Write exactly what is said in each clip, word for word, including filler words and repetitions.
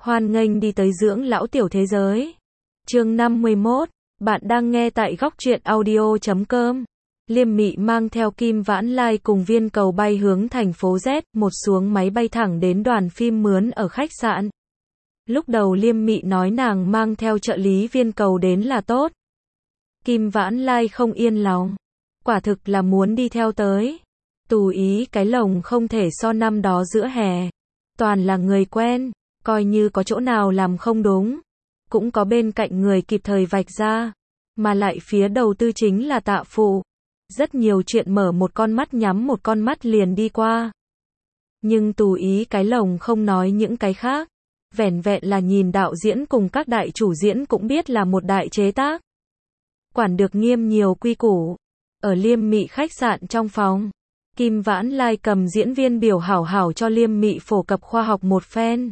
Hoan nghênh đi tới dưỡng lão tiểu thế giới. Chương năm mươi mốt, bạn đang nghe tại góc truyện audio chấm com. Liêm Mị mang theo Kim Vãn Lai cùng Viên Cầu bay hướng thành phố Z, một xuống máy bay thẳng đến đoàn phim mướn ở khách sạn. Lúc đầu Liêm Mị nói nàng mang theo trợ lý Viên Cầu đến là tốt. Kim Vãn Lai không yên lòng. Quả thực là muốn đi theo tới. Tù Ý cái lồng không thể so năm đó giữa hè. Toàn là người quen, coi như có chỗ nào làm không đúng. Cũng có bên cạnh người kịp thời vạch ra. Mà lại phía đầu tư chính là Tạ Phụ. Rất nhiều chuyện mở một con mắt nhắm một con mắt liền đi qua. Nhưng Tù Ý cái lồng không nói những cái khác. Vẻn vẹn là nhìn đạo diễn cùng các đại chủ diễn cũng biết là một đại chế tác. Quản được nghiêm nhiều quy củ. Ở Liêm Mị khách sạn trong phòng, Kim Vãn Lai cầm diễn viên biểu hảo hảo cho Liêm Mị phổ cập khoa học một phen.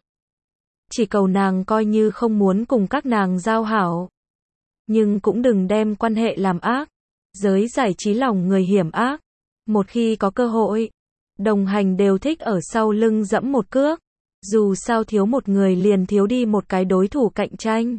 Chỉ cầu nàng coi như không muốn cùng các nàng giao hảo. Nhưng cũng đừng đem quan hệ làm ác. Giới giải trí lòng người hiểm ác. Một khi có cơ hội, đồng hành đều thích ở sau lưng dẫm một cước. Dù sao thiếu một người liền thiếu đi một cái đối thủ cạnh tranh.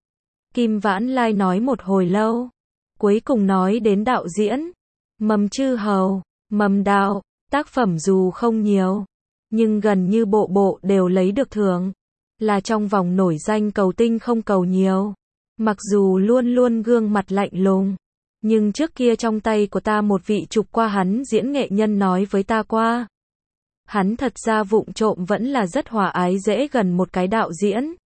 Kim Vãn Lai nói một hồi lâu. Cuối cùng nói đến đạo diễn. Mầm Chư Hầu, Mầm Đạo, tác phẩm dù không nhiều, nhưng gần như bộ bộ đều lấy được thưởng. Là trong vòng nổi danh cầu tinh không cầu nhiều. Mặc dù luôn luôn gương mặt lạnh lùng, nhưng trước kia trong tay của ta một vị chụp qua hắn diễn nghệ nhân nói với ta qua. Hắn thật ra vụng trộm vẫn là rất hòa ái dễ gần một cái đạo diễn.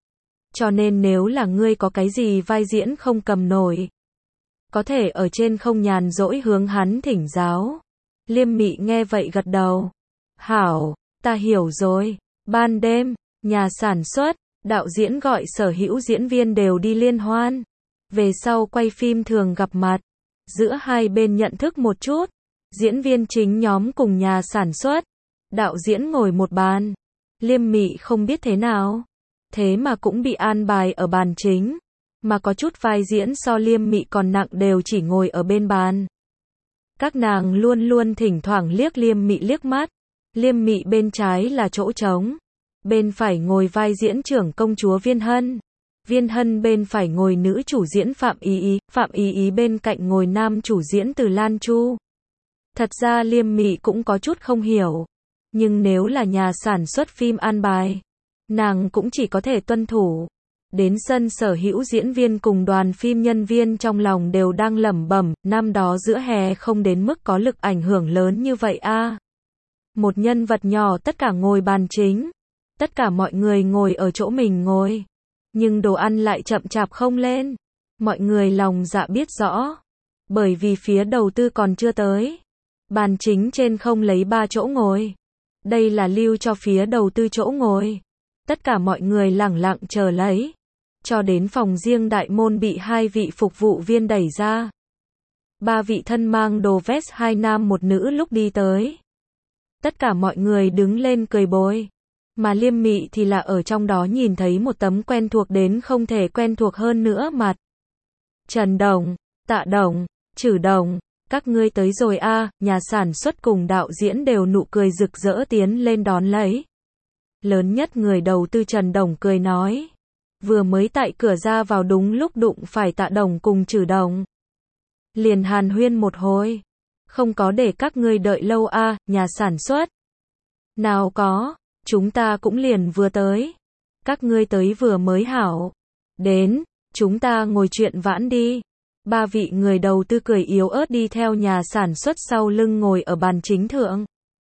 Cho nên nếu là ngươi có cái gì vai diễn không cầm nổi, có thể ở trên không nhàn rỗi hướng hắn thỉnh giáo. Liêm Mị nghe vậy gật đầu. Hảo, ta hiểu rồi. Ban đêm, nhà sản xuất, đạo diễn gọi sở hữu diễn viên đều đi liên hoan. Về sau quay phim thường gặp mặt. Giữa hai bên nhận thức một chút. Diễn viên chính nhóm cùng nhà sản xuất. Đạo diễn ngồi một bàn. Liêm Mị không biết thế nào. Thế mà cũng bị an bài ở bàn chính. Mà có chút vai diễn so Liêm Mị còn nặng đều chỉ ngồi ở bên bàn. Các nàng luôn luôn thỉnh thoảng liếc Liêm Mị liếc mắt. Liêm Mị bên trái là chỗ trống. Bên phải ngồi vai diễn trưởng công chúa Viên Hân. Viên Hân bên phải ngồi nữ chủ diễn Phạm Ý Ý. Phạm Ý Ý bên cạnh ngồi nam chủ diễn Từ Lan Chu. Thật ra Liêm Mị cũng có chút không hiểu. Nhưng nếu là nhà sản xuất phim an bài, nàng cũng chỉ có thể tuân thủ. Đến sân sở hữu diễn viên cùng đoàn phim nhân viên trong lòng đều đang lẩm bẩm, năm đó giữa hè không đến mức có lực ảnh hưởng lớn như vậy a. À. Một nhân vật nhỏ tất cả ngồi bàn chính, tất cả mọi người ngồi ở chỗ mình ngồi, nhưng đồ ăn lại chậm chạp không lên. Mọi người lòng dạ biết rõ, bởi vì phía đầu tư còn chưa tới. Bàn chính trên không lấy ba chỗ ngồi. Đây là lưu cho phía đầu tư chỗ ngồi. Tất cả mọi người lẳng lặng chờ lấy. Cho đến phòng riêng đại môn bị hai vị phục vụ viên đẩy ra. Ba vị thân mang đồ vest hai nam một nữ lúc đi tới. Tất cả mọi người đứng lên cười bồi. Mà Liêm Mị thì là ở trong đó nhìn thấy một tấm quen thuộc đến không thể quen thuộc hơn nữa mặt. Trần Đồng, Tạ Đồng, Trử Đồng, các ngươi tới rồi a. À, nhà sản xuất cùng đạo diễn đều nụ cười rực rỡ tiến lên đón lấy. Lớn nhất người đầu tư Trần Đồng cười nói. Vừa mới tại cửa ra vào đúng lúc đụng phải Tạ Đồng cùng Trử Đồng. Liền hàn huyên một hồi. Không có để các ngươi đợi lâu a. À, nhà sản xuất. Nào có, chúng ta cũng liền vừa tới. Các ngươi tới vừa mới hảo. Đến, chúng ta ngồi chuyện vãn đi. Ba vị người đầu tư cười yếu ớt đi theo nhà sản xuất sau lưng ngồi ở bàn chính thượng.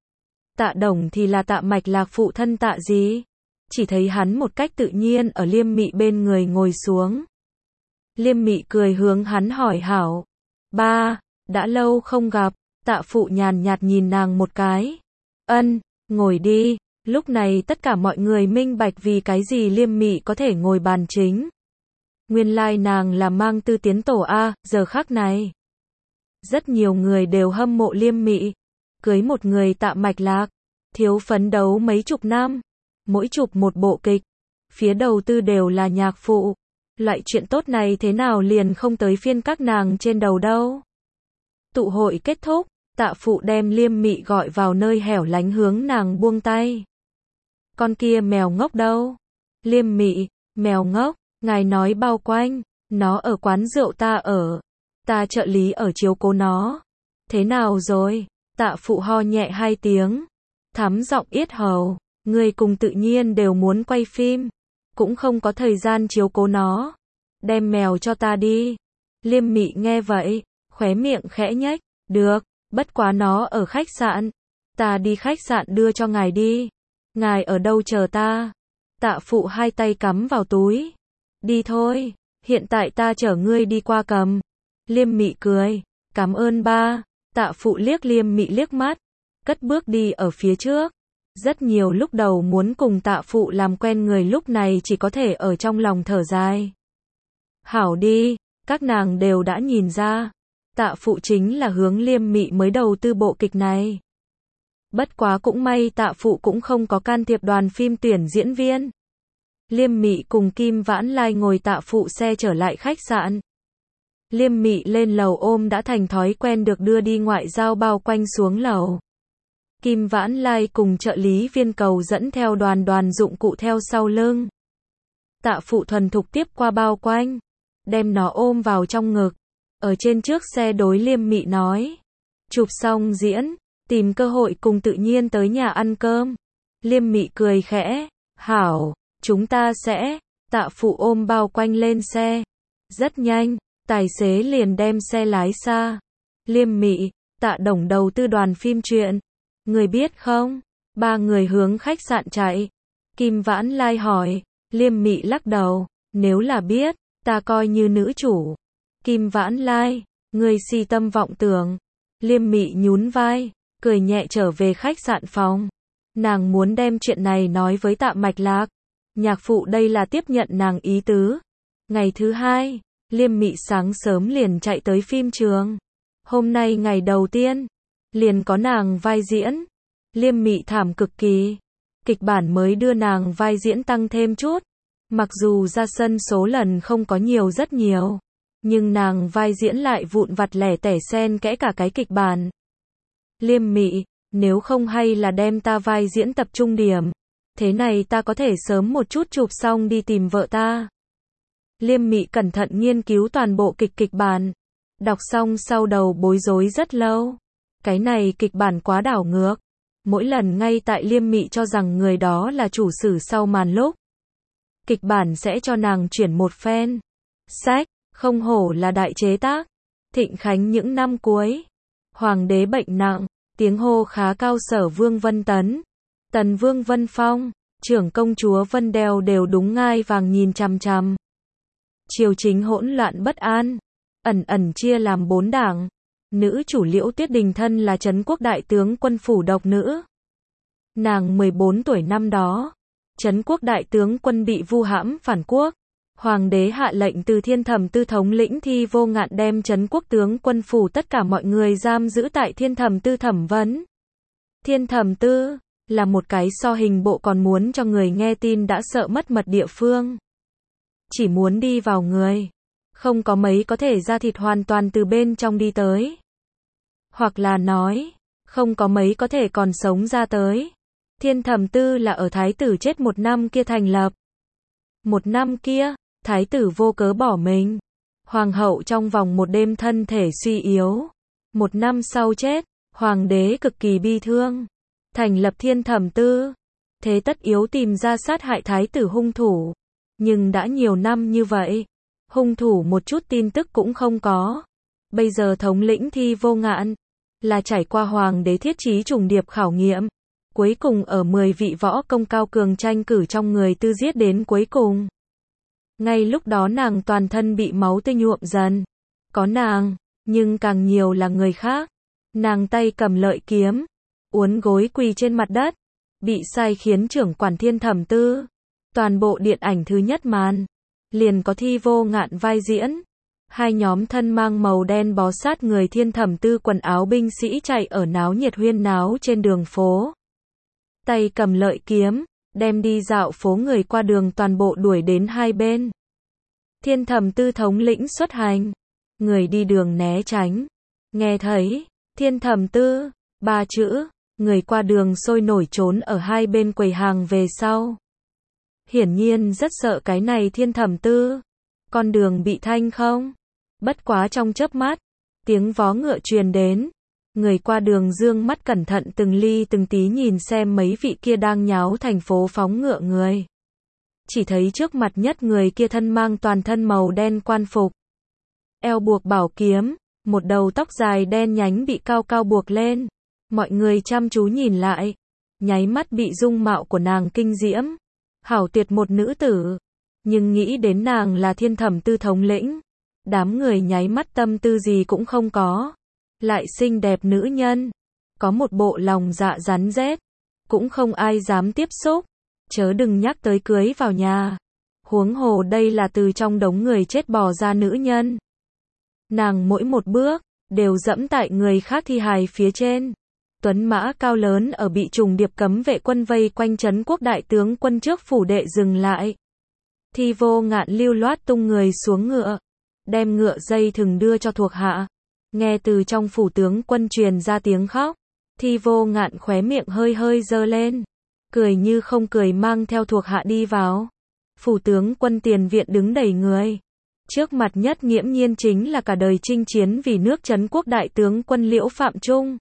Tạ Đồng thì là Tạ Mạch Lạc phụ thân Tạ gì. Chỉ thấy hắn một cách tự nhiên ở Liêm Mị bên người ngồi xuống. Liêm Mị cười hướng hắn hỏi hảo. Ba, đã lâu không gặp. Tạ phụ nhàn nhạt nhìn nàng một cái. Ân, ngồi đi. Lúc này tất cả mọi người minh bạch vì cái gì Liêm Mị có thể ngồi bàn chính. Nguyên lai nàng là mang tư tiến tổ A, giờ khắc này. Rất nhiều người đều hâm mộ Liêm Mị. Cưới một người Tạ Mạch Lạc. Thiếu phấn đấu mấy chục năm. Mỗi chụp một bộ kịch. Phía đầu tư đều là nhạc phụ. Loại chuyện tốt này thế nào liền không tới phiên các nàng trên đầu đâu. Tụ hội kết thúc. Tạ phụ đem Liêm Mị gọi vào nơi hẻo lánh hướng nàng buông tay. Con kia mèo ngốc đâu? Liêm Mị, mèo ngốc, ngài nói bao quanh, nó ở quán rượu ta ở, ta trợ lý ở chiếu cố nó. Thế nào rồi? Tạ Phụ ho nhẹ hai tiếng, thắm giọng yết hầu, người cùng tự nhiên đều muốn quay phim, cũng không có thời gian chiếu cố nó. Đem mèo cho ta đi. Liêm Mị nghe vậy, khóe miệng khẽ nhếch, được, bất quá nó ở khách sạn. Ta đi khách sạn đưa cho ngài đi. Ngài ở đâu chờ ta? Tạ Phụ hai tay cắm vào túi. Đi thôi, hiện tại ta chở ngươi đi qua cầm. Liêm Mị cười, cảm ơn ba. Tạ Phụ liếc Liêm Mị liếc mắt, cất bước đi ở phía trước. Rất nhiều lúc đầu muốn cùng Tạ Phụ làm quen người lúc này chỉ có thể ở trong lòng thở dài. Hảo đi, các nàng đều đã nhìn ra. Tạ Phụ chính là hướng Liêm Mị mới đầu tư bộ kịch này. Bất quá cũng may Tạ Phụ cũng không có can thiệp đoàn phim tuyển diễn viên. Liêm Mị cùng Kim Vãn Lai ngồi Tạ Phụ xe trở lại khách sạn. Liêm Mị lên lầu ôm đã thành thói quen được đưa đi ngoại giao bao quanh xuống lầu. Kim Vãn Lai cùng trợ lý Viên Cầu dẫn theo đoàn đoàn dụng cụ theo sau lưng. Tạ Phụ thuần thục tiếp qua bao quanh, đem nó ôm vào trong ngực. Ở trên trước xe đối Liêm Mị nói, chụp xong diễn, tìm cơ hội cùng tự nhiên tới nhà ăn cơm. Liêm Mị cười khẽ, hảo, chúng ta sẽ. Tạ Phụ ôm bao quanh lên xe. Rất nhanh, tài xế liền đem xe lái xa. Liêm Mị, Tạ Đồng đầu tư đoàn phim truyện. Người biết không? Ba người hướng khách sạn chạy. Kim Vãn Lai hỏi. Liêm Mị lắc đầu, nếu là biết, ta coi như nữ chủ. Kim Vãn Lai, người si tâm vọng tưởng. Liêm Mị nhún vai, cười nhẹ trở về khách sạn phòng. Nàng muốn đem chuyện này nói với Tạ Mạch Lạc. Nhạc phụ đây là tiếp nhận nàng ý tứ. Ngày thứ hai, Liêm Mị sáng sớm liền chạy tới phim trường. Hôm nay ngày đầu tiên, liền có nàng vai diễn. Liêm Mị thảm cực kỳ. Kịch bản mới đưa nàng vai diễn tăng thêm chút. Mặc dù ra sân số lần không có nhiều rất nhiều, nhưng nàng vai diễn lại vụn vặt lẻ tẻ xen kẽ cả cái kịch bản. Liêm Mị, nếu không hay là đem ta vai diễn tập trung điểm. Thế này ta có thể sớm một chút chụp xong đi tìm vợ ta. Liêm Mị cẩn thận nghiên cứu toàn bộ kịch kịch bản. Đọc xong sau đầu bối rối rất lâu. Cái này kịch bản quá đảo ngược. Mỗi lần ngay tại Liêm Mị cho rằng người đó là chủ sử sau màn lúc, kịch bản sẽ cho nàng chuyển một phen. Sách, không hổ là đại chế tác. Thịnh Khánh những năm cuối. Hoàng đế bệnh nặng, tiếng hô khá cao Sở Vương Vân Tấn, Tần Vương Vân Phong, trưởng công chúa Vân Đèo đều đúng ngai vàng nhìn chằm chằm. Triều chính hỗn loạn bất an, ẩn ẩn chia làm bốn đảng. Nữ chủ Liễu Tuyết Đình thân là Trấn Quốc đại tướng quân phủ độc nữ. Nàng mười bốn tuổi năm đó, Trấn Quốc đại tướng quân bị vu hãm phản quốc. Hoàng đế hạ lệnh từ Thiên Thẩm Tư thống lĩnh Thi Vô Ngạn đem Trấn Quốc tướng quân phủ tất cả mọi người giam giữ tại Thiên Thẩm Tư thẩm vấn. Thiên Thẩm Tư là một cái so hình bộ còn muốn cho người nghe tin đã sợ mất mật địa phương. Chỉ muốn đi vào người, không có mấy có thể ra thịt hoàn toàn từ bên trong đi tới. Hoặc là nói, không có mấy có thể còn sống ra tới. Thiên Thẩm Tư là ở thái tử chết một năm kia thành lập. Một năm kia, thái tử vô cớ bỏ mình. Hoàng hậu trong vòng một đêm thân thể suy yếu. Một năm sau chết, hoàng đế cực kỳ bi thương. Thành lập Thiên Thẩm Tư. Thế tất yếu tìm ra sát hại thái tử hung thủ. Nhưng đã nhiều năm như vậy, hung thủ một chút tin tức cũng không có. Bây giờ thống lĩnh Thi Vô Ngạn là trải qua hoàng đế thiết trí trùng điệp khảo nghiệm. Cuối cùng ở mười vị võ công cao cường tranh cử trong người tư giết đến cuối cùng. Ngay lúc đó nàng toàn thân bị máu tươi nhuộm dần. Có nàng, nhưng càng nhiều là người khác. Nàng tay cầm lợi kiếm, uốn gối quỳ trên mặt đất, bị sai khiến trưởng quản Thiên Thẩm Tư. Toàn bộ điện ảnh thứ nhất màn, liền có Thi Vô Ngạn vai diễn. Hai nhóm thân mang màu đen bó sát người Thiên Thẩm Tư quần áo binh sĩ chạy ở náo nhiệt huyên náo trên đường phố. Tay cầm lợi kiếm, đem đi dạo phố người qua đường toàn bộ đuổi đến hai bên. Thiên Thẩm Tư thống lĩnh xuất hành, người đi đường né tránh. Nghe thấy Thiên Thẩm Tư ba chữ, người qua đường sôi nổi trốn ở hai bên quầy hàng về sau. hiển nhiên rất sợ cái này Thiên Thẩm Tư. Con đường bị thanh không? Bất quá trong chớp mắt, tiếng vó ngựa truyền đến. Người qua đường dương mắt cẩn thận từng ly từng tí nhìn xem mấy vị kia đang nháo thành phố phóng ngựa người. Chỉ thấy trước mặt nhất người kia thân mang toàn thân màu đen quan phục. Eo buộc bảo kiếm, một đầu tóc dài đen nhánh bị cao cao buộc lên. Mọi người chăm chú nhìn lại, nháy mắt bị dung mạo của nàng kinh diễm. Hảo tuyệt một nữ tử, nhưng nghĩ đến nàng là Thiên Thẩm Tư thống lĩnh. Đám người nháy mắt tâm tư gì cũng không có. Lại xinh đẹp nữ nhân, có một bộ lòng dạ rắn rết, cũng không ai dám tiếp xúc, chớ đừng nhắc tới cưới vào nhà. Huống hồ đây là từ trong đống người chết bò ra nữ nhân. Nàng mỗi một bước, đều dẫm tại người khác thi hài phía trên. Tuấn mã cao lớn ở bị trùng điệp cấm vệ quân vây quanh trấn quốc đại tướng quân trước phủ đệ dừng lại. Thi Vô Ngạn lưu loát tung người xuống ngựa, đem ngựa dây thừng đưa cho thuộc hạ. Nghe từ trong phủ tướng quân truyền ra tiếng khóc, Thi Vô Ngạn khóe miệng hơi hơi giơ lên, cười như không cười mang theo thuộc hạ đi vào. Phủ tướng quân tiền viện đứng đầy người. Trước mặt nhất nghiễm nhiên chính là cả đời chinh chiến vì nước trấn quốc đại tướng quân Liễu Phạm Trung.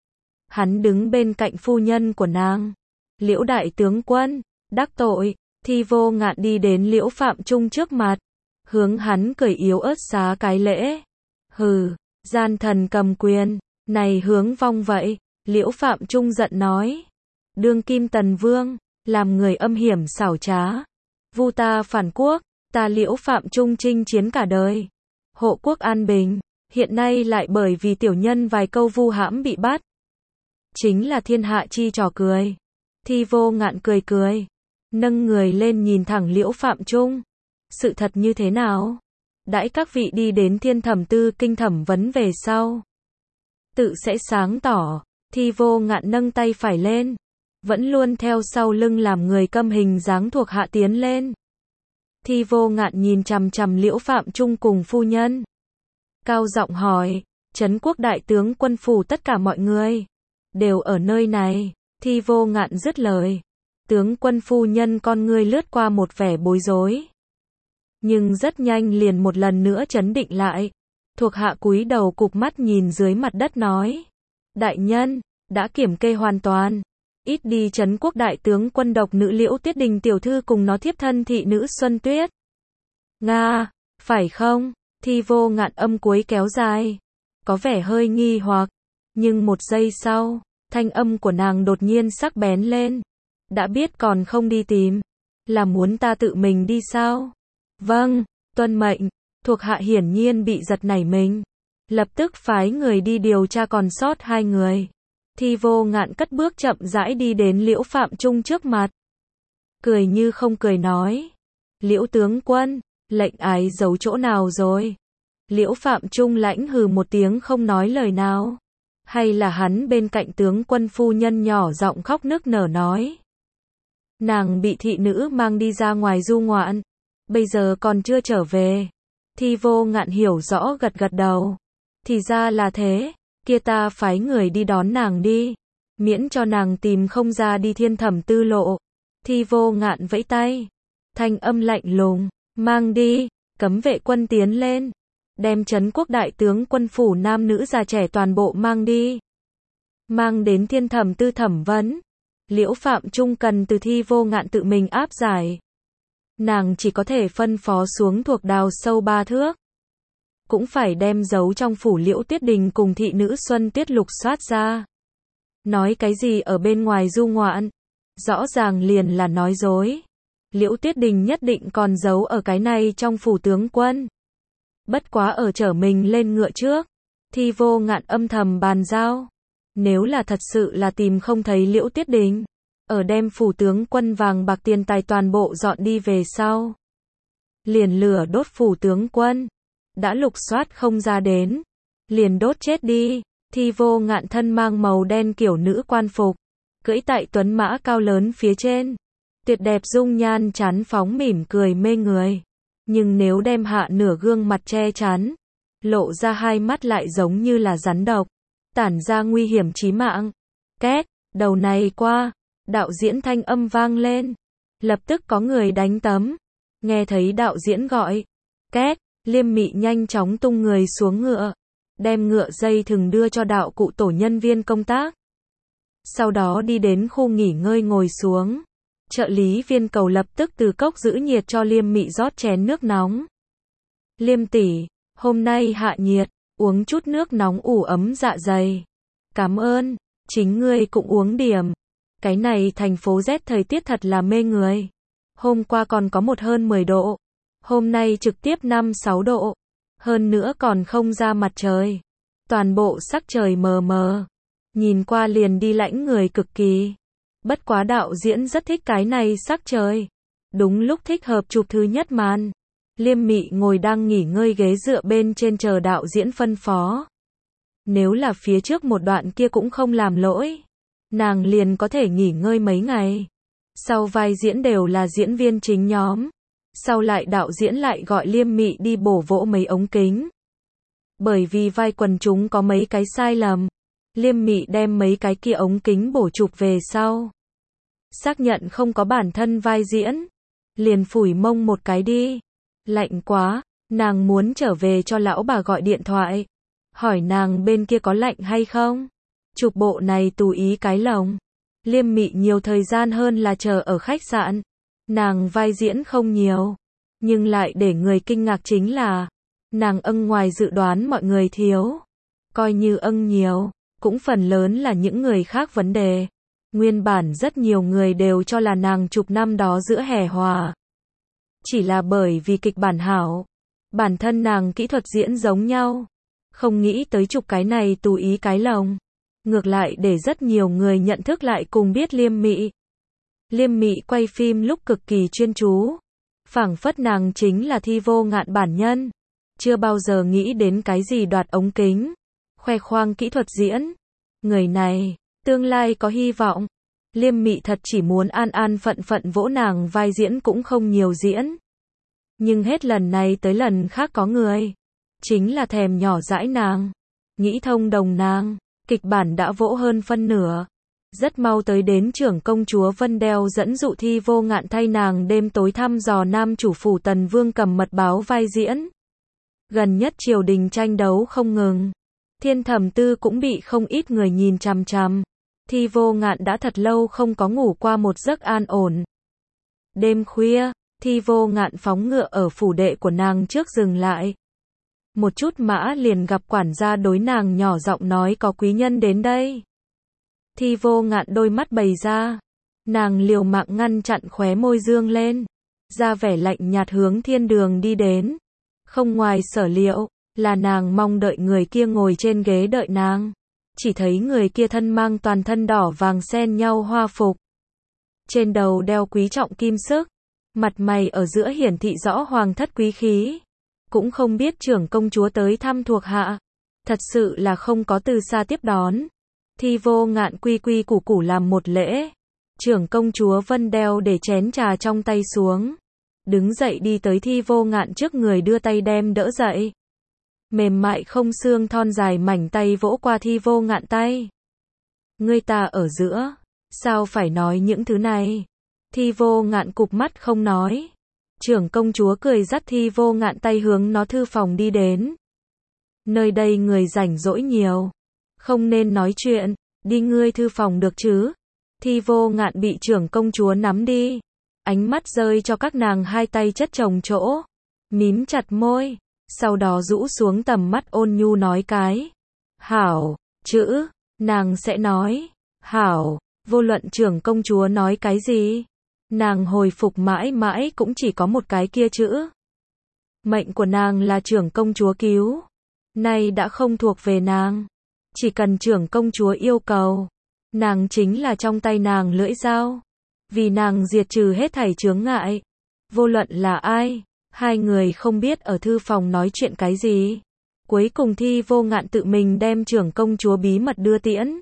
Hắn đứng bên cạnh phu nhân của nàng. Liễu đại tướng quân, đắc tội. Thi Vô Ngạn đi đến Liễu Phạm Trung trước mặt, hướng hắn cười yếu ớt xá cái lễ. Hừ, gian thần cầm quyền, này hướng vong vậy. Liễu Phạm Trung giận nói. Đương kim tần vương, làm người âm hiểm xảo trá. Vu ta phản quốc, ta Liễu Phạm Trung chinh chiến cả đời. Hộ quốc an bình, hiện nay lại bởi vì tiểu nhân vài câu vu hãm bị bắt. Chính là thiên hạ chi trò cười. Thi Vô Ngạn cười cười, nâng người lên nhìn thẳng Liễu Phạm Trung. Sự thật như thế nào? Đãi các vị đi đến Thiên Thẩm Tư kinh thẩm vấn về sau, tự sẽ sáng tỏ. Thi Vô Ngạn nâng tay phải lên, vẫn luôn theo sau lưng làm người câm hình dáng thuộc hạ tiến lên. Thi Vô Ngạn nhìn chằm chằm Liễu Phạm Trung cùng phu nhân, cao giọng hỏi, trấn quốc đại tướng quân phủ tất cả mọi người đều ở nơi này. Thi Vô Ngạn dứt lời, tướng quân phu nhân con ngươi lướt qua một vẻ bối rối, nhưng rất nhanh liền một lần nữa trấn định lại. Thuộc hạ cúi đầu cụp mắt nhìn dưới mặt đất nói, đại nhân, đã kiểm kê hoàn toàn. Ít đi trấn quốc đại tướng quân độc nữ Liễu Tuyết Đình tiểu thư cùng nó thiếp thân thị nữ Xuân Tuyết. Nga, phải không? Thi Vô Ngạn âm cuối kéo dài, có vẻ hơi nghi hoặc, nhưng một giây sau, thanh âm của nàng đột nhiên sắc bén lên. Đã biết còn không đi tìm, là muốn ta tự mình đi sao? Vâng, tuân mệnh. Thuộc hạ hiển nhiên bị giật nảy mình, lập tức phái người đi điều tra còn sót hai người. Thi Vô Ngạn cất bước chậm rãi đi đến Liễu Phạm Trung trước mặt, cười như không cười nói, Liễu tướng quân, lệnh ái giấu chỗ nào rồi? Liễu Phạm Trung lãnh hừ một tiếng không nói lời nào. Hay là hắn bên cạnh tướng quân phu nhân nhỏ giọng khóc nức nở nói, nàng bị thị nữ mang đi ra ngoài du ngoạn, bây giờ còn chưa trở về. Thi Vô Ngạn hiểu rõ gật gật đầu. Thì ra là thế, kia ta phái người đi đón nàng đi, miễn cho nàng tìm không ra đi Thiên Thẩm Tư lộ. Thi Vô Ngạn vẫy tay, thanh âm lạnh lùng, mang đi. Cấm vệ quân tiến lên, đem trấn quốc đại tướng quân phủ nam nữ già trẻ toàn bộ mang đi, mang đến Thiên Thẩm Tư thẩm vấn. Liễu Phạm Trung cần từ Thi Vô Ngạn tự mình áp giải, nàng chỉ có thể phân phó xuống thuộc đào sâu ba thước, cũng phải đem giấu trong phủ Liễu Tuyết Đình cùng thị nữ Xuân Tuyết lục soát ra. Nói cái gì ở bên ngoài du ngoạn, rõ ràng liền là nói dối. Liễu Tuyết Đình nhất định còn giấu ở cái này trong phủ tướng quân. Bất quá ở chở mình lên ngựa trước, Thi Vô Ngạn âm thầm bàn giao, nếu là thật sự là tìm không thấy Liễu Tuyết Đình, ở đem phủ tướng quân vàng bạc tiền tài toàn bộ dọn đi về sau, liền lửa đốt phủ tướng quân. Đã lục soát không ra đến, liền đốt chết đi. Thi Vô Ngạn thân mang màu đen kiểu nữ quan phục, cưỡi tại tuấn mã cao lớn phía trên, tuyệt đẹp dung nhan chắn phóng mỉm cười mê người. Nhưng nếu đem hạ nửa gương mặt che chắn, lộ ra hai mắt lại giống như là rắn độc, tản ra nguy hiểm chí mạng. Két, đầu này qua, đạo diễn thanh âm vang lên. Lập tức có người đánh tấm. Nghe thấy đạo diễn gọi. Két, Liêm Mị nhanh chóng tung người xuống ngựa. Đem ngựa dây thừng đưa cho đạo cụ tổ nhân viên công tác. Sau đó đi đến khu nghỉ ngơi ngồi xuống. Trợ lý Viên Cầu lập tức từ cốc giữ nhiệt cho Liêm Mị rót chén nước nóng. Liêm tỷ, hôm nay hạ nhiệt, uống chút nước nóng ủ ấm dạ dày. Cảm ơn, chính ngươi cũng uống điểm. Cái này thành phố Z thời tiết thật là mê người. Hôm qua còn có một hơn mười độ. Hôm nay trực tiếp năm sáu độ. Hơn nữa còn không ra mặt trời. Toàn bộ sắc trời mờ mờ. Nhìn qua liền đi lãnh người cực kỳ. Bất quá đạo diễn rất thích cái này sắc trời. Đúng lúc thích hợp chụp thứ nhất màn. Liêm Mị ngồi đang nghỉ ngơi ghế dựa bên trên chờ đạo diễn phân phó. Nếu là phía trước một đoạn kia cũng không làm lỗi, nàng liền có thể nghỉ ngơi mấy ngày. Sau vai diễn đều là diễn viên chính nhóm. Sau lại đạo diễn lại gọi Liêm Mị đi bổ vỗ mấy ống kính. Bởi vì vai quần chúng có mấy cái sai lầm, Liêm Mị đem mấy cái kia ống kính bổ chụp về sau. Xác nhận không có bản thân vai diễn, liền phủi mông một cái đi. Lạnh quá, nàng muốn trở về cho lão bà gọi điện thoại. Hỏi nàng bên kia có lạnh hay không? Chụp bộ này tùy ý cái lồng. Liêm Mị nhiều thời gian hơn là chờ ở khách sạn. Nàng vai diễn không nhiều. Nhưng lại để người kinh ngạc chính là, nàng âng ngoài dự đoán mọi người thiếu. Coi như âng nhiều, cũng phần lớn là những người khác vấn đề. Nguyên bản rất nhiều người đều cho là nàng chụp năm đó giữa hè hòa. Chỉ là bởi vì kịch bản hảo. Bản thân nàng kỹ thuật diễn giống nhau. Không nghĩ tới chụp cái này tùy ý cái lồng. Ngược lại để rất nhiều người nhận thức lại cùng biết Liêm Mị. Liêm Mị quay phim lúc cực kỳ chuyên chú. Phảng phất nàng chính là Thi Vô Ngạn bản nhân. Chưa bao giờ nghĩ đến cái gì đoạt ống kính. Khoe khoang kỹ thuật diễn. Người này, tương lai có hy vọng. Liêm Mị thật chỉ muốn an an phận phận vỗ nàng vai diễn cũng không nhiều diễn. Nhưng hết lần này tới lần khác có người. Chính là thèm nhỏ dãi nàng. Nghĩ thông đồng nàng. Kịch bản đã vỗ hơn phân nửa. Rất mau tới đến trưởng công chúa Vân Đeo dẫn dụ Thi Vô Ngạn thay nàng đêm tối thăm dò nam chủ phủ Tần Vương cầm mật báo vai diễn. Gần nhất triều đình tranh đấu không ngừng. Thiên Thẩm Tư cũng bị không ít người nhìn chằm chằm. Thi Vô Ngạn đã thật lâu không có ngủ qua một giấc an ổn. Đêm khuya, Thi Vô Ngạn phóng ngựa ở phủ đệ của nàng trước dừng lại. Một chút mã liền gặp quản gia đối nàng nhỏ giọng nói có quý nhân đến đây. Thi Vô Ngạn đôi mắt bày ra. Nàng liều mạng ngăn chặn khóe môi dương lên. Ra vẻ lạnh nhạt hướng thiên đường đi đến. Không ngoài sở liệu, là nàng mong đợi người kia ngồi trên ghế đợi nàng. Chỉ thấy người kia thân mang toàn thân đỏ vàng xen nhau hoa phục. Trên đầu đeo quý trọng kim sức. Mặt mày ở giữa hiển thị rõ hoàng thất quý khí. Cũng không biết trưởng công chúa tới thăm thuộc hạ. Thật sự là không có từ xa tiếp đón. Thi Vô Ngạn quy quy củ củ làm một lễ. Trưởng công chúa Vân Đeo để chén trà trong tay xuống. Đứng dậy đi tới Thi Vô Ngạn trước người đưa tay đem đỡ dậy. Mềm mại không xương thon dài mảnh tay vỗ qua Thi Vô Ngạn tay. Ngươi ta ở giữa. Sao phải nói những thứ này? Thi Vô Ngạn cụp mắt không nói. Trưởng công chúa cười dắt Thi Vô Ngạn tay hướng nó thư phòng đi đến. Nơi đây người rảnh rỗi nhiều. Không nên nói chuyện, đi ngươi thư phòng được chứ. Thi Vô Ngạn bị trưởng công chúa nắm đi. Ánh mắt rơi cho các nàng hai tay chất chồng chỗ. Mím chặt môi. Sau đó rũ xuống tầm mắt ôn nhu nói cái. Hảo, chữ, nàng sẽ nói. Hảo, vô luận trưởng công chúa nói cái gì. Nàng hồi phục mãi mãi cũng chỉ có một cái kia chữ. Mệnh của nàng là trưởng công chúa cứu. Nay đã không thuộc về nàng. Chỉ cần trưởng công chúa yêu cầu. Nàng chính là trong tay nàng lưỡi dao. Vì nàng diệt trừ hết thảy chướng ngại. Vô luận là ai. Hai người không biết ở thư phòng nói chuyện cái gì. Cuối cùng Thi Vô Ngạn tự mình đem trưởng công chúa bí mật đưa tiễn.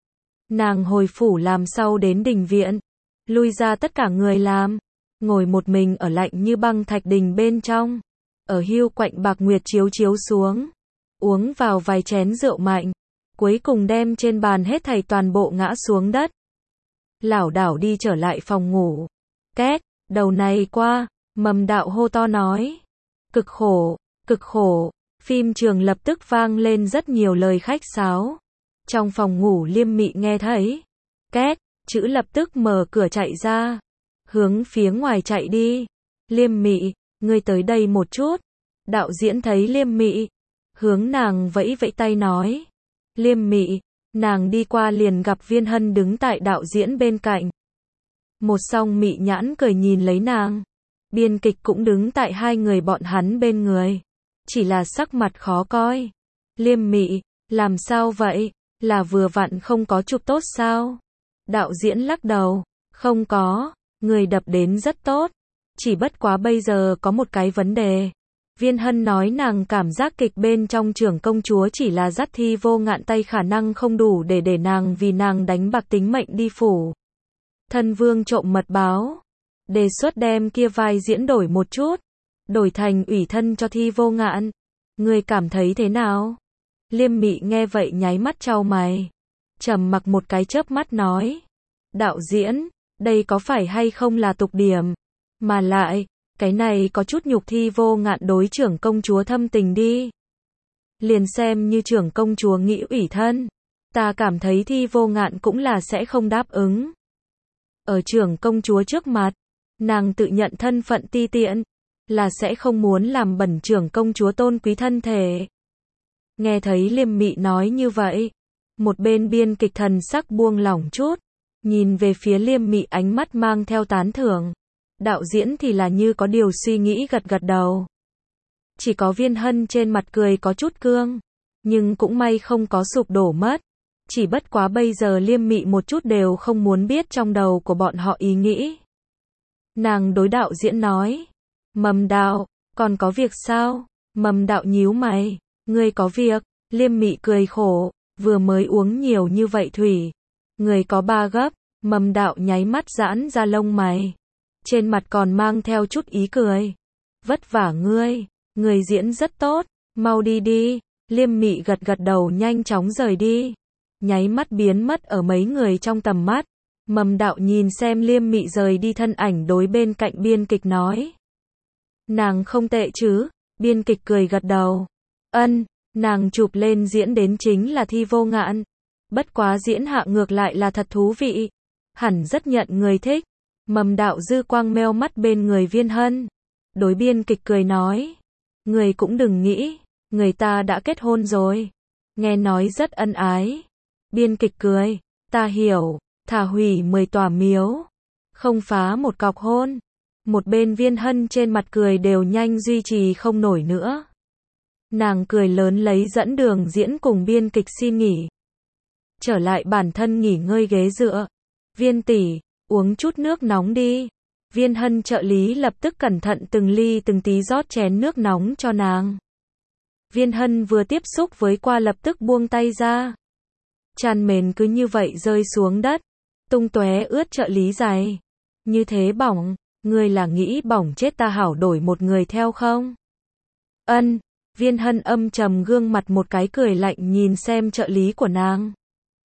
Nàng hồi phủ làm sau đến đình viện. Lui ra tất cả người làm. Ngồi một mình ở lạnh như băng thạch đình bên trong. Ở hiu quạnh bạc nguyệt chiếu chiếu xuống. Uống vào vài chén rượu mạnh. Cuối cùng đem trên bàn hết thảy toàn bộ ngã xuống đất. Lảo đảo đi trở lại phòng ngủ. Két, Đầu này qua, Mầm Đạo hô to nói. Cực khổ, cực khổ. Phim trường lập tức vang lên rất nhiều lời khách sáo. Trong phòng ngủ Liêm Mị nghe thấy. Két, chữ lập tức mở cửa chạy ra. Hướng phía ngoài chạy đi. Liêm Mị, ngươi tới đây một chút. Đạo diễn thấy Liêm Mị. Hướng nàng vẫy vẫy tay nói. Liêm Mị, nàng đi qua liền gặp Viên Hân đứng tại đạo diễn bên cạnh. Một song mị nhãn cười nhìn lấy nàng. Biên kịch cũng đứng tại hai người bọn hắn bên người. Chỉ là sắc mặt khó coi. Liêm Mị, làm sao vậy? Là vừa vặn không có chụp tốt sao? Đạo diễn lắc đầu. Không có, người đập đến rất tốt. Chỉ bất quá bây giờ có một cái vấn đề. Viên Hân nói nàng cảm giác kịch bên trong Trưởng Công Chúa chỉ là dắt Thi Vô Ngạn tay khả năng không đủ để để nàng vì nàng đánh bạc tính mệnh đi phủ. Thân vương trộm mật báo. Đề xuất đem kia vai diễn đổi một chút. Đổi thành ủy thân cho Thi Vô Ngạn. Người cảm thấy thế nào? Liêm Mị nghe vậy nháy mắt chau mày. Trầm mặc một cái chớp mắt nói. Đạo diễn, đây có phải hay không là tục điểm? Mà lại, cái này có chút nhục Thi Vô Ngạn đối Trưởng Công Chúa thâm tình đi. Liền xem như Trưởng Công Chúa nghĩ ủy thân. Ta cảm thấy Thi Vô Ngạn cũng là sẽ không đáp ứng. Ở Trưởng Công Chúa trước mặt, nàng tự nhận thân phận ti tiện, là sẽ không muốn làm bẩn Trưởng Công Chúa tôn quý thân thể. Nghe thấy Liêm Mị nói như vậy, một bên biên kịch thần sắc buông lỏng chút, nhìn về phía Liêm Mị ánh mắt mang theo tán thưởng. Đạo diễn thì là như có điều suy nghĩ gật gật đầu. Chỉ có Viên Hân trên mặt cười có chút cương, nhưng cũng may không có sụp đổ mất. Chỉ bất quá bây giờ Liêm Mị một chút đều không muốn biết trong đầu của bọn họ ý nghĩ. Nàng đối đạo diễn nói. Mầm Đạo, còn có việc sao? Mầm Đạo nhíu mày. Ngươi có việc? Liêm Mị cười khổ. Vừa mới uống nhiều như vậy thủy. Người có ba gấp. Mầm Đạo nháy mắt giãn ra lông mày. Trên mặt còn mang theo chút ý cười. Vất vả ngươi. Người diễn rất tốt. Mau đi đi. Liêm Mị gật gật đầu nhanh chóng rời đi. Nháy mắt biến mất ở mấy người trong tầm mắt. Mầm Đạo nhìn xem Liêm Mị rời đi thân ảnh đối bên cạnh biên kịch nói. Nàng không tệ chứ? Biên kịch cười gật đầu. Ân, nàng chụp lên diễn đến chính là Thi Vô Ngạn. Bất quá diễn hạ ngược lại là thật thú vị. Hẳn rất nhận người thích. Mầm Đạo dư quang meo mắt bên người Viên Hân. Đối biên kịch cười nói. Người cũng đừng nghĩ, người ta đã kết hôn rồi. Nghe nói rất ân ái. Biên kịch cười. Ta hiểu, thả hủy mười tòa miếu. Không phá một cọc hôn. Một bên Viên Hân trên mặt cười đều nhanh duy trì không nổi nữa. Nàng cười lớn lấy dẫn đường diễn cùng biên kịch xin nghỉ. Trở lại bản thân nghỉ ngơi ghế dựa. Viên tỷ, uống chút nước nóng đi. Viên Hân trợ lý lập tức cẩn thận từng ly từng tí rót chén nước nóng cho nàng. Viên Hân vừa tiếp xúc với qua lập tức buông tay ra. Chăn mền cứ như vậy rơi xuống đất. Tung tóe ướt trợ lý giày. Như thế bỏng, ngươi là nghĩ bỏng chết ta hảo đổi một người theo không? Ân, Viên Hân âm trầm gương mặt một cái cười lạnh nhìn xem trợ lý của nàng.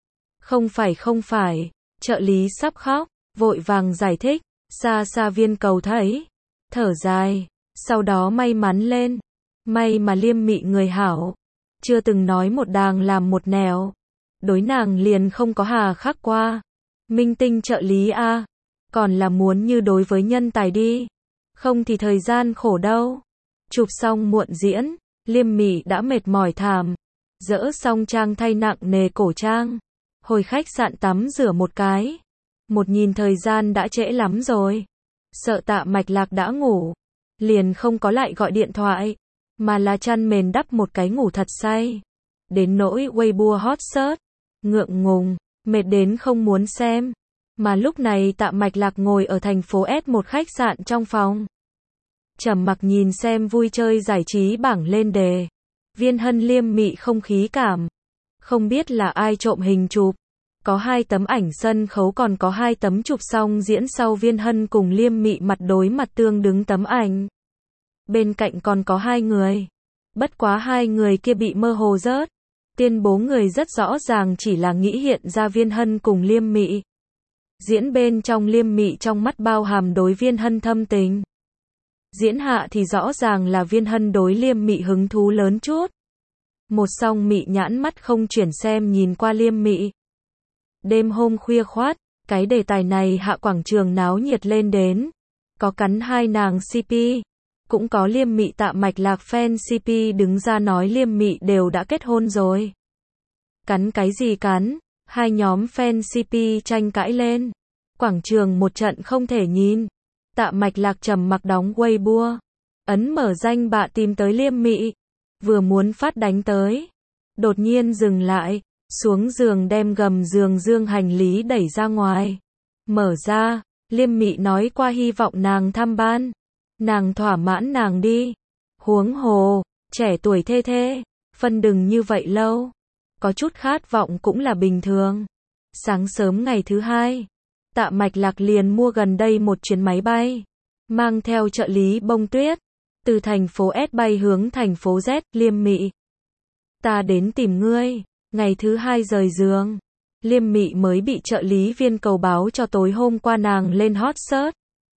Không phải không phải, trợ lý sắp khóc, vội vàng giải thích, xa xa Viên Cầu thấy, thở dài, sau đó may mắn lên, may mà Liêm Mị người hảo, chưa từng nói một đàng làm một nẻo, đối nàng liền không có hà khắc qua, minh tinh trợ lý a, còn là muốn như đối với nhân tài đi, không thì thời gian khổ đâu. Chụp xong muộn diễn, Liêm Mị đã mệt mỏi thảm, dỡ xong trang thay nặng nề cổ trang, hồi khách sạn tắm rửa một cái. Một nhìn thời gian đã trễ lắm rồi. Sợ Tạ Mạch Lạc đã ngủ, liền không có lại gọi điện thoại, mà là chăn mền đắp một cái ngủ thật say. Đến nỗi Weibo hot search, ngượng ngùng, mệt đến không muốn xem. Mà lúc này Tạ Mạch Lạc ngồi ở thành phố S một khách sạn trong phòng. Trầm mặc nhìn xem vui chơi giải trí bảng lên đề. Viên Hân Liêm Mị không khí cảm. Không biết là ai trộm hình chụp. Có hai tấm ảnh sân khấu còn có hai tấm chụp xong diễn sau Viên Hân cùng Liêm Mị mặt đối mặt tương đứng tấm ảnh. Bên cạnh còn có hai người. Bất quá hai người kia bị mơ hồ rớt. Tuyên bố người rất rõ ràng chỉ là nghĩ hiện ra Viên Hân cùng Liêm Mị. Diễn bên trong Liêm Mị trong mắt bao hàm đối Viên Hân thâm tình. Diễn hạ thì rõ ràng là Viên Hân đối Liêm Mị hứng thú lớn chút. Một song mị nhãn mắt không chuyển xem nhìn qua Liêm Mị. Đêm hôm khuya khoát, cái đề tài này hạ quảng trường náo nhiệt lên đến. Có cắn hai nàng xê pê, cũng có Liêm Mị Tạ Mạch Lạc fan xê pê đứng ra nói Liêm Mị đều đã kết hôn rồi. Cắn cái gì cắn? Hai nhóm fan xê pê tranh cãi lên. Quảng trường một trận không thể nhìn. Tạ Mạch Lạc trầm mặc đóng Weibo. Ấn mở danh bạ tìm tới Liêm Mị. Vừa muốn phát đánh tới. Đột nhiên dừng lại. Xuống giường đem gầm giường dương hành lý đẩy ra ngoài. Mở ra. Liêm Mị nói qua hy vọng nàng thăm ban. Nàng thỏa mãn nàng đi. Huống hồ. Trẻ tuổi thê thê. Phân đừng như vậy lâu. Có chút khát vọng cũng là bình thường. Sáng sớm ngày thứ hai. Tạ Mạch Lạc liền mua gần đây một chuyến máy bay. Mang theo trợ lý bông tuyết. Từ thành phố S bay hướng thành phố Z. Liêm Mị. Ta đến tìm ngươi. Ngày thứ hai rời giường. Liêm Mị mới bị trợ lý Viên Cầu báo cho tối hôm qua nàng lên hot search.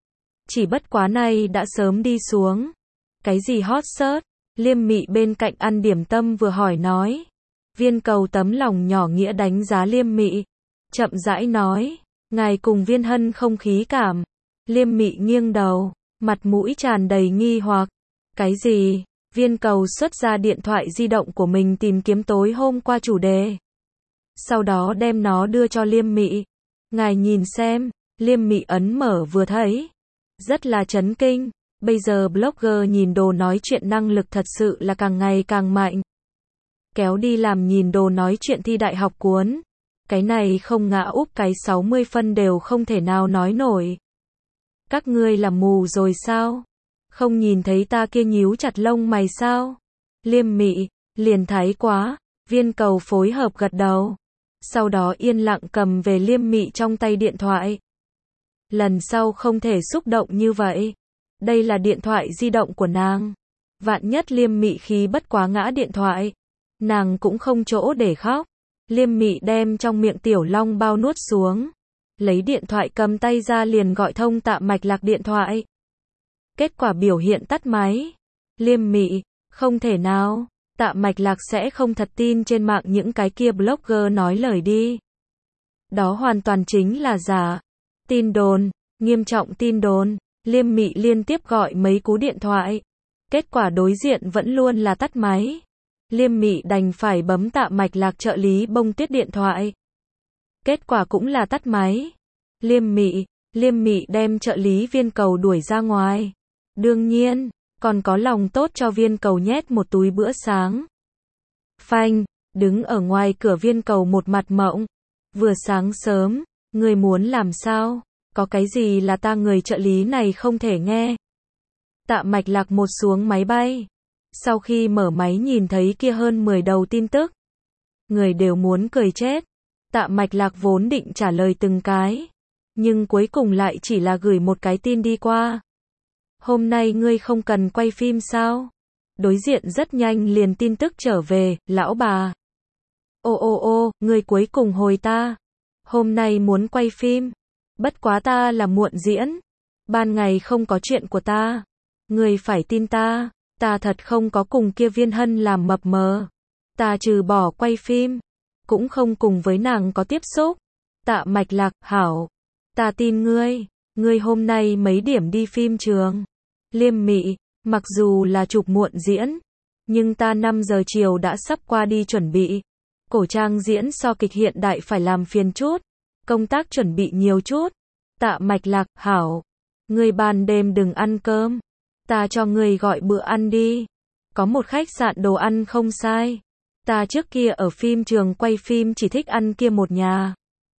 Chỉ bất quá nay đã sớm đi xuống. Cái gì hot search? Liêm Mị bên cạnh ăn điểm tâm vừa hỏi nói. Viên Cầu tấm lòng nhỏ nghĩa đánh giá Liêm Mị. Chậm rãi nói. Ngài cùng Viên Hân không khí cảm. Liêm Mị nghiêng đầu. Mặt mũi tràn đầy nghi hoặc. Cái gì? Viên Cầu xuất ra điện thoại di động của mình tìm kiếm tối hôm qua chủ đề. Sau đó đem nó đưa cho Liêm Mị. Ngài nhìn xem. Liêm Mị ấn mở vừa thấy. Rất là chấn kinh. Bây giờ blogger nhìn đồ nói chuyện năng lực thật sự là càng ngày càng mạnh. Kéo đi làm nhìn đồ nói chuyện thi đại học cuốn. Cái này không ngã úp cái sáu mươi phân đều không thể nào nói nổi. Các ngươi là mù rồi sao? Không nhìn thấy ta kia nhíu chặt lông mày sao? Liêm Mị, liền thái quá. Viên Cầu phối hợp gật đầu. Sau đó yên lặng cầm về Liêm Mị trong tay điện thoại. Lần sau không thể xúc động như vậy. Đây là điện thoại di động của nàng. Vạn nhất Liêm Mị khí bất quá ngã điện thoại. Nàng cũng không chỗ để khóc. Liêm Mị đem trong miệng tiểu long bao nuốt xuống. Lấy điện thoại cầm tay ra liền gọi thông Tạ Mạch Lạc điện thoại. Kết quả biểu hiện tắt máy. Liêm Mị, không thể nào. Tạ Mạch Lạc sẽ không thật tin trên mạng những cái kia blogger nói lời đi. Đó hoàn toàn chính là giả. Tin đồn, nghiêm trọng tin đồn. Liêm Mị liên tiếp gọi mấy cú điện thoại. Kết quả đối diện vẫn luôn là tắt máy. Liêm Mị đành phải bấm Tạ Mạch Lạc trợ lý bông tuyết điện thoại. Kết quả cũng là tắt máy. Liêm Mị, Liêm Mị đem trợ lý Viên Cầu đuổi ra ngoài. Đương nhiên, còn có lòng tốt cho Viên Cầu nhét một túi bữa sáng. Phanh, đứng ở ngoài cửa Viên Cầu một mặt mộng. Vừa sáng sớm, người muốn làm sao? Có cái gì là ta người trợ lý này không thể nghe? Tạ Mạch Lạc một xuống máy bay. Sau khi mở máy nhìn thấy kia hơn mười đầu tin tức. Người đều muốn cười chết. Tạ Mạch Lạc vốn định trả lời từng cái. Nhưng cuối cùng lại chỉ là gửi một cái tin đi qua. Hôm nay ngươi không cần quay phim sao? Đối diện rất nhanh liền tin tức trở về, lão bà. Ô ô ô, ngươi cuối cùng hồi ta. Hôm nay muốn quay phim. Bất quá ta là muộn diễn. Ban ngày không có chuyện của ta. Ngươi phải tin ta. Ta thật không có cùng kia Viên Hân làm mập mờ. Ta trừ bỏ quay phim. Cũng không cùng với nàng có tiếp xúc. Tạ Mạch Lạc, hảo. Ta tin ngươi. Ngươi hôm nay mấy điểm đi phim trường. Liêm Mị, mặc dù là chụp muộn diễn. Nhưng ta năm giờ chiều đã sắp qua đi chuẩn bị. Cổ trang diễn so kịch hiện đại phải làm phiền chút. Công tác chuẩn bị nhiều chút. Tạ Mạch Lạc, hảo. Ngươi ban đêm đừng ăn cơm. Ta cho ngươi gọi bữa ăn đi. Có một khách sạn đồ ăn không sai. Ta trước kia ở phim trường quay phim chỉ thích ăn kia một nhà.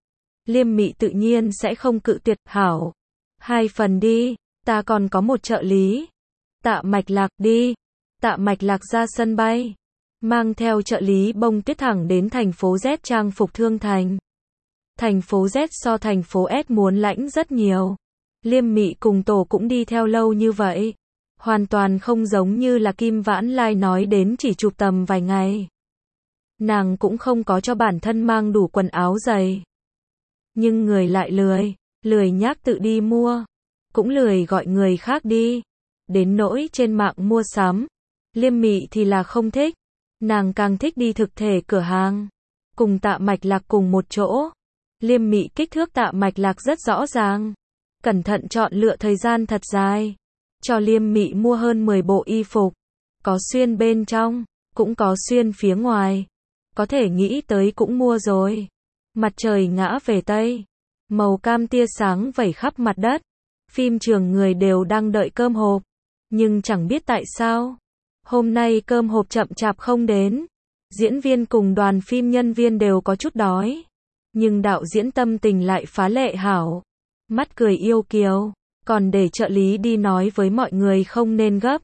Liêm Mị tự nhiên sẽ không cự tuyệt, hảo. Hai phần đi, ta còn có một trợ lý. Tạ Mạch Lạc, đi. Tạ Mạch Lạc ra sân bay. Mang theo trợ lý bông tuyết thẳng đến thành phố Z trang phục Thương Thành. Thành phố Z so thành phố S muốn lãnh rất nhiều. Liêm Mị cùng tổ cũng đi theo lâu như vậy. Hoàn toàn không giống như là Kim Vãn Lai nói đến chỉ chụp tầm vài ngày. Nàng cũng không có cho bản thân mang đủ quần áo giày. nhưng người lại lười, lười nhác tự đi mua, cũng lười gọi người khác đi. Đến nỗi trên mạng mua sắm, Liêm Mị thì là không thích, nàng càng thích đi thực thể cửa hàng, cùng Tạ Mạch Lạc cùng một chỗ. Liêm Mị kích thước Tạ Mạch Lạc rất rõ ràng, cẩn thận chọn lựa thời gian thật dài, cho Liêm Mị mua hơn mười bộ y phục, có xuyên bên trong, cũng có xuyên phía ngoài, có thể nghĩ tới cũng mua rồi. Mặt trời ngã về Tây, màu cam tia sáng vẩy khắp mặt đất, phim trường người đều đang đợi cơm hộp, nhưng chẳng biết tại sao, hôm nay cơm hộp chậm chạp không đến. Diễn viên cùng đoàn phim nhân viên đều có chút đói, nhưng đạo diễn tâm tình lại phá lệ hảo, mắt cười yêu kiều, còn để trợ lý đi nói với mọi người không nên gấp.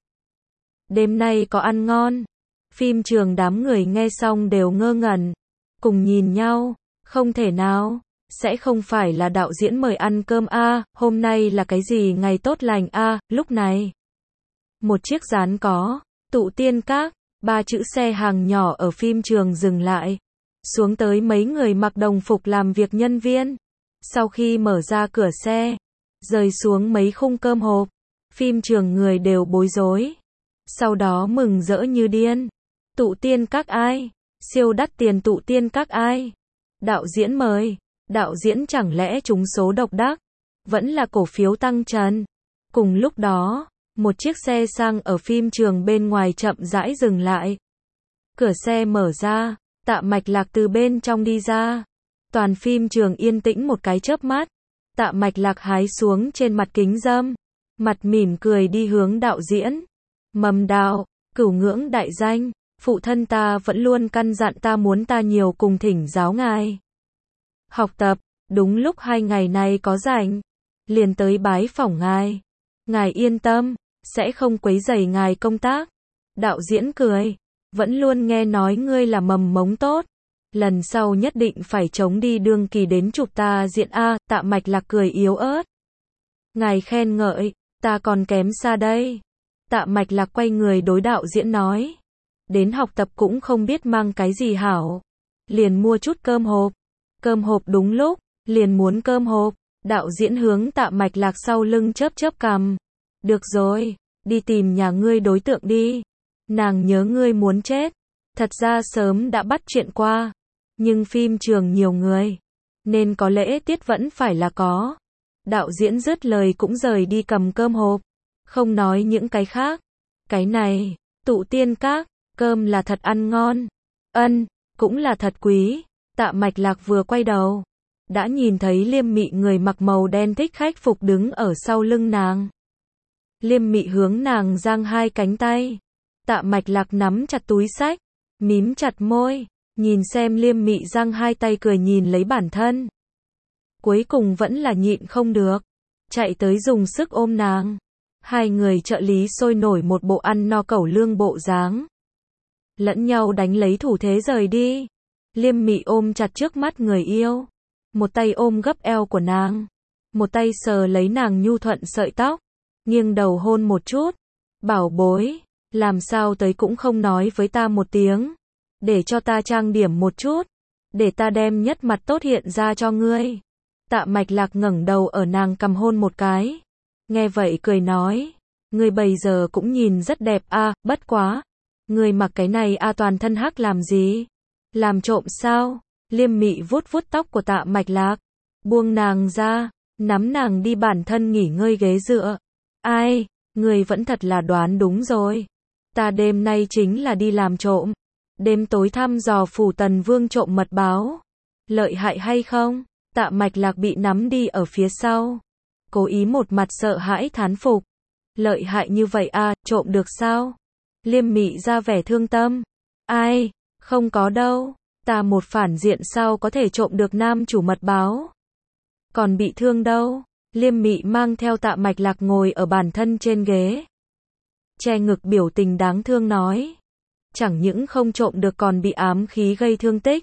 Đêm nay có ăn ngon. Phim trường đám người nghe xong đều ngơ ngẩn, cùng nhìn nhau, không thể nào, sẽ không phải là đạo diễn mời ăn cơm a, hôm nay là cái gì ngày tốt lành a. Lúc này, một chiếc dán có Tụ Tiên Các, ba chữ xe hàng nhỏ ở phim trường dừng lại, xuống tới mấy người mặc đồng phục làm việc nhân viên. Sau khi mở ra cửa xe, rơi xuống mấy khung cơm hộp, phim trường người đều bối rối, sau đó mừng rỡ như điên. Tụ Tiên Các ai? Siêu đắt tiền Tụ Tiên Các ai? Đạo diễn mời, đạo diễn chẳng lẽ trúng số độc đắc, vẫn là cổ phiếu tăng trần. Cùng lúc đó, một chiếc xe sang ở phim trường bên ngoài chậm rãi dừng lại. Cửa xe mở ra, Tạ Mạch Lạc từ bên trong đi ra. Toàn phim trường yên tĩnh một cái chớp mắt. Tạ Mạch Lạc hái xuống trên mặt kính râm, mặt mỉm cười đi hướng đạo diễn. Mầm đạo, cửu ngưỡng đại danh, phụ thân ta vẫn luôn căn dặn ta muốn ta nhiều cùng thỉnh giáo ngài học tập, đúng lúc hai ngày này có rảnh, liền tới bái phỏng ngài. Ngài yên tâm, sẽ không quấy rầy ngài công tác. Đạo diễn cười, vẫn luôn nghe nói ngươi là mầm mống tốt, lần sau nhất định phải chống đi đương kỳ đến chụp ta diện a. Tạ Mạch Lạc cười yếu ớt. Ngài khen ngợi, ta còn kém xa đây. Tạ Mạch Lạc quay người đối đạo diễn nói, đến học tập cũng không biết mang cái gì hảo, liền mua chút cơm hộp. Cơm hộp đúng lúc, liền muốn cơm hộp. Đạo diễn hướng Tạ Mạch Lạc sau lưng chớp chớp cằm. Được rồi, đi tìm nhà ngươi đối tượng đi. Nàng nhớ ngươi muốn chết. Thật ra sớm đã bắt chuyện qua, nhưng phim trường nhiều người, nên có lễ tiết vẫn phải là có. Đạo diễn dứt lời cũng rời đi cầm cơm hộp, không nói những cái khác. Cái này, Tụ Tiên Các, cơm là thật ăn ngon. Ân, cũng là thật quý. Tạ Mạch Lạc vừa quay đầu, đã nhìn thấy Liêm Mị người mặc màu đen thích khách phục đứng ở sau lưng nàng. Liêm Mị hướng nàng giang hai cánh tay. Tạ Mạch Lạc nắm chặt túi xách, mím chặt môi, nhìn xem Liêm Mị giang hai tay cười nhìn lấy bản thân. Cuối cùng vẫn là nhịn không được, chạy tới dùng sức ôm nàng. Hai người trợ lý sôi nổi một bộ ăn no cẩu lương bộ dáng, lẫn nhau đánh lấy thủ thế rời đi. Liêm Mị ôm chặt trước mắt người yêu, một tay ôm gấp eo của nàng, một tay sờ lấy nàng nhu thuận sợi tóc, nghiêng đầu hôn một chút. Bảo bối, làm sao tới cũng không nói với ta một tiếng, để cho ta trang điểm một chút, để ta đem nhất mặt tốt hiện ra cho ngươi. Tạ Mạch Lạc ngẩng đầu ở nàng cằm hôn một cái, nghe vậy cười nói, ngươi bây giờ cũng nhìn rất đẹp a, bất quá, ngươi mặc cái này a toàn thân hắc làm gì? Làm trộm sao? Liêm Mị vuốt vuốt tóc của Tạ Mạch Lạc, buông nàng ra, nắm nàng đi bản thân nghỉ ngơi ghế dựa. Ai, người vẫn thật là đoán đúng rồi. Ta đêm nay chính là đi làm trộm. Đêm tối thăm dò phủ Tần Vương trộm mật báo. Lợi hại hay không? Tạ Mạch Lạc bị nắm đi ở phía sau, cố ý một mặt sợ hãi thán phục. Lợi hại như vậy à, trộm được sao? Liêm Mị ra vẻ thương tâm. Ai, không có đâu. Ta một phản diện sao có thể trộm được nam chủ mật báo? Còn bị thương đâu? Liêm Mị mang theo Tạ Mạch Lạc ngồi ở bản thân trên ghế, che ngực biểu tình đáng thương nói. Chẳng những không trộm được còn bị ám khí gây thương tích.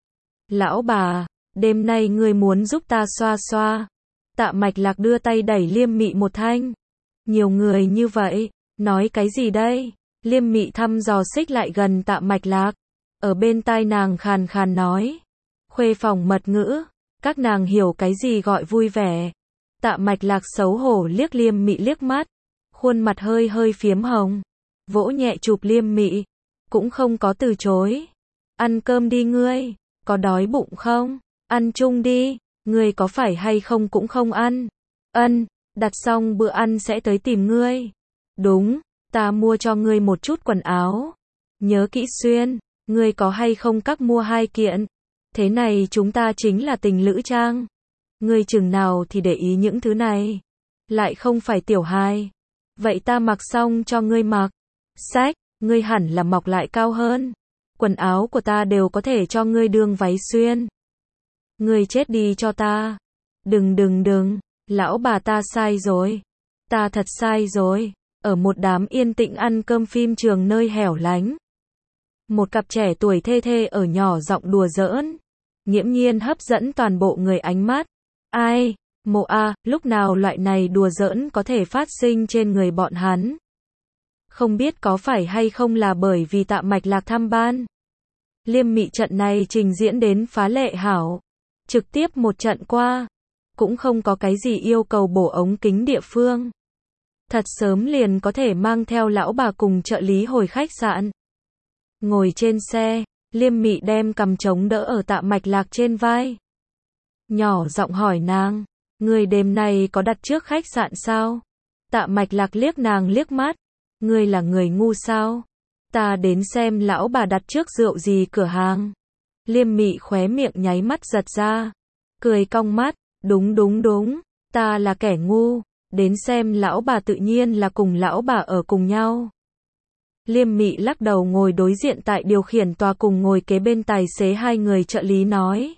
Lão bà, đêm nay ngươi muốn giúp ta xoa xoa. Tạ Mạch Lạc đưa tay đẩy Liêm Mị một thanh. Nhiều người như vậy, nói cái gì đây? Liêm Mị thăm dò xích lại gần Tạ Mạch Lạc, ở bên tai nàng khàn khàn nói. Khuê phòng mật ngữ, Các nàng hiểu cái gì gọi vui vẻ. Tạ Mạch Lạc xấu hổ liếc Liêm Mị liếc mắt, khuôn mặt hơi hơi phiếm hồng, vỗ nhẹ chụp Liêm Mị, cũng không có từ chối. Ăn cơm đi ngươi, có đói bụng không? Ăn chung đi, ngươi có phải hay không cũng không ăn. Ân, đặt xong bữa ăn sẽ tới tìm ngươi. Đúng, ta mua cho ngươi một chút quần áo. Nhớ kỹ xuyên, ngươi có hay không các mua hai kiện. Thế này chúng ta chính là tình lữ trang. Ngươi chừng nào thì để ý những thứ này. Lại không phải tiểu hài. Vậy ta mặc xong cho ngươi mặc. Sách, ngươi hẳn là mọc lại cao hơn. Quần áo của ta đều có thể cho ngươi đương váy xuyên. Ngươi chết đi cho ta. Đừng đừng đừng, lão bà ta sai rồi. Ta thật sai rồi. Ở một đám yên tĩnh ăn cơm phim trường nơi hẻo lánh. Một cặp trẻ tuổi thê thê ở nhỏ giọng đùa giỡn. Nghiễm nhiên hấp dẫn toàn bộ người ánh mắt. Ai, Mộ A, lúc nào loại này đùa giỡn có thể phát sinh trên người bọn hắn. Không biết có phải hay không là bởi vì Tạ Mạch Lạc thăm ban. Liêm Mị trận này trình diễn đến phá lệ hảo. Trực tiếp một trận qua. Cũng không có cái gì yêu cầu bổ ống kính địa phương. Thật sớm liền có thể mang theo lão bà cùng trợ lý hồi khách sạn. Ngồi trên xe, Liêm Mị đem cầm chống đỡ ở Tạ Mạch Lạc trên vai. Nhỏ giọng hỏi nàng, người đêm nay có đặt trước khách sạn sao? Tạ Mạch Lạc liếc nàng liếc mắt, ngươi là người ngu sao? Ta đến xem lão bà đặt trước rượu gì cửa hàng. Liêm Mị khóe miệng nháy mắt giật ra, cười cong mắt, đúng đúng đúng, ta là kẻ ngu, đến xem lão bà tự nhiên là cùng lão bà ở cùng nhau. Liêm Mị lắc đầu ngồi đối diện tại điều khiển tòa cùng ngồi kế bên tài xế hai người trợ lý nói.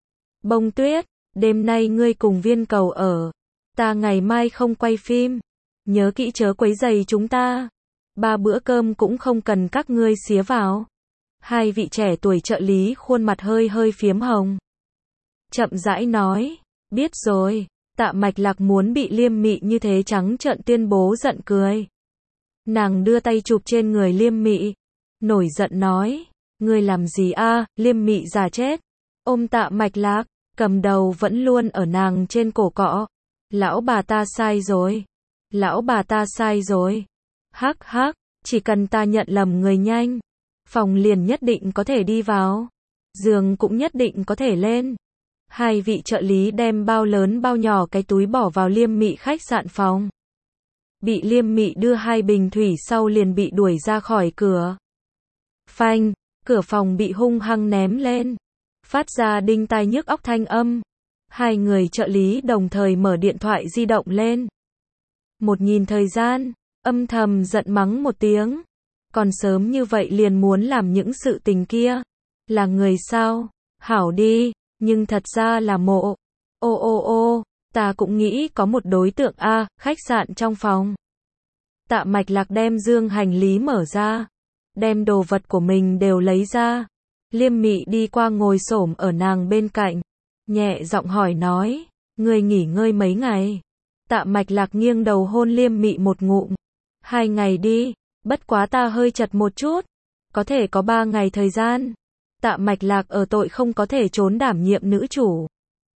Bông Tuyết, đêm nay ngươi cùng Viên Cầu ở. Ta ngày mai không quay phim. Nhớ kỹ chớ quấy rầy chúng ta. Ba bữa cơm cũng không cần các ngươi xía vào. Hai vị trẻ tuổi trợ lý khuôn mặt hơi hơi phiếm hồng. Chậm rãi nói. Biết rồi. Tạ Mạch Lạc muốn bị Liêm Mị như thế trắng trợn tuyên bố giận cười. Nàng đưa tay chụp trên người Liêm Mị. Nổi giận nói. Ngươi làm gì a? Liêm Mị già chết. Ôm Tạ Mạch Lạc. Cầm đầu vẫn luôn ở nàng trên cổ cọ. Lão bà ta sai rồi. Lão bà ta sai rồi. Hắc hắc, chỉ cần ta nhận lầm người nhanh. Phòng liền nhất định có thể đi vào. Giường cũng nhất định có thể lên. Hai vị trợ lý đem bao lớn bao nhỏ cái túi bỏ vào Liêm Mị khách sạn phòng. Bị Liêm Mị đưa hai bình thủy sau liền bị đuổi ra khỏi cửa. Phanh, cửa phòng bị hung hăng ném lên. Phát ra đinh tai nhức óc thanh âm. Hai người trợ lý đồng thời mở điện thoại di động lên. Một nhìn thời gian, âm thầm giận mắng một tiếng. Còn sớm như vậy liền muốn làm những sự tình kia. Là người sao? Hảo đi, nhưng thật ra là Mộ. Ô ô ô, ta cũng nghĩ có một đối tượng a, khách sạn trong phòng. Tạ Mạch Lạc đem dương hành lý mở ra. Đem đồ vật của mình đều lấy ra. Liêm Mị đi qua ngồi xổm ở nàng bên cạnh, nhẹ giọng hỏi nói, ngươi nghỉ ngơi mấy ngày? Tạ Mạch Lạc nghiêng đầu hôn Liêm Mị một ngụm. Hai ngày đi, bất quá ta hơi chật một chút, có thể có ba ngày thời gian. Tạ Mạch Lạc ở tội không có thể trốn đảm nhiệm nữ chủ.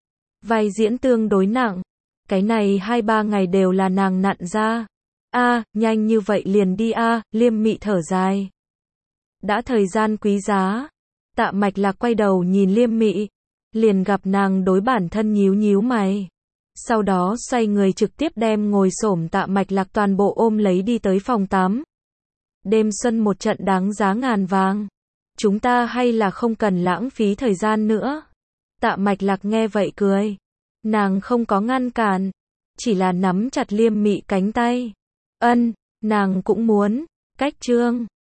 Vai diễn tương đối nặng, cái này hai ba ngày đều là nàng nặn ra. A, nhanh như vậy liền đi a, Liêm Mị thở dài. Đã thời gian quý giá. Tạ Mạch Lạc quay đầu nhìn Liêm Mị, liền gặp nàng đối bản thân nhíu nhíu mày. Sau đó xoay người trực tiếp đem ngồi xổm Tạ Mạch Lạc toàn bộ ôm lấy đi tới phòng tắm. Đêm xuân một trận đáng giá ngàn vàng. Chúng ta hay là không cần lãng phí thời gian nữa. Tạ Mạch Lạc nghe vậy cười. Nàng không có ngăn cản, chỉ là nắm chặt Liêm Mị cánh tay. Ân, nàng cũng muốn. Cách chương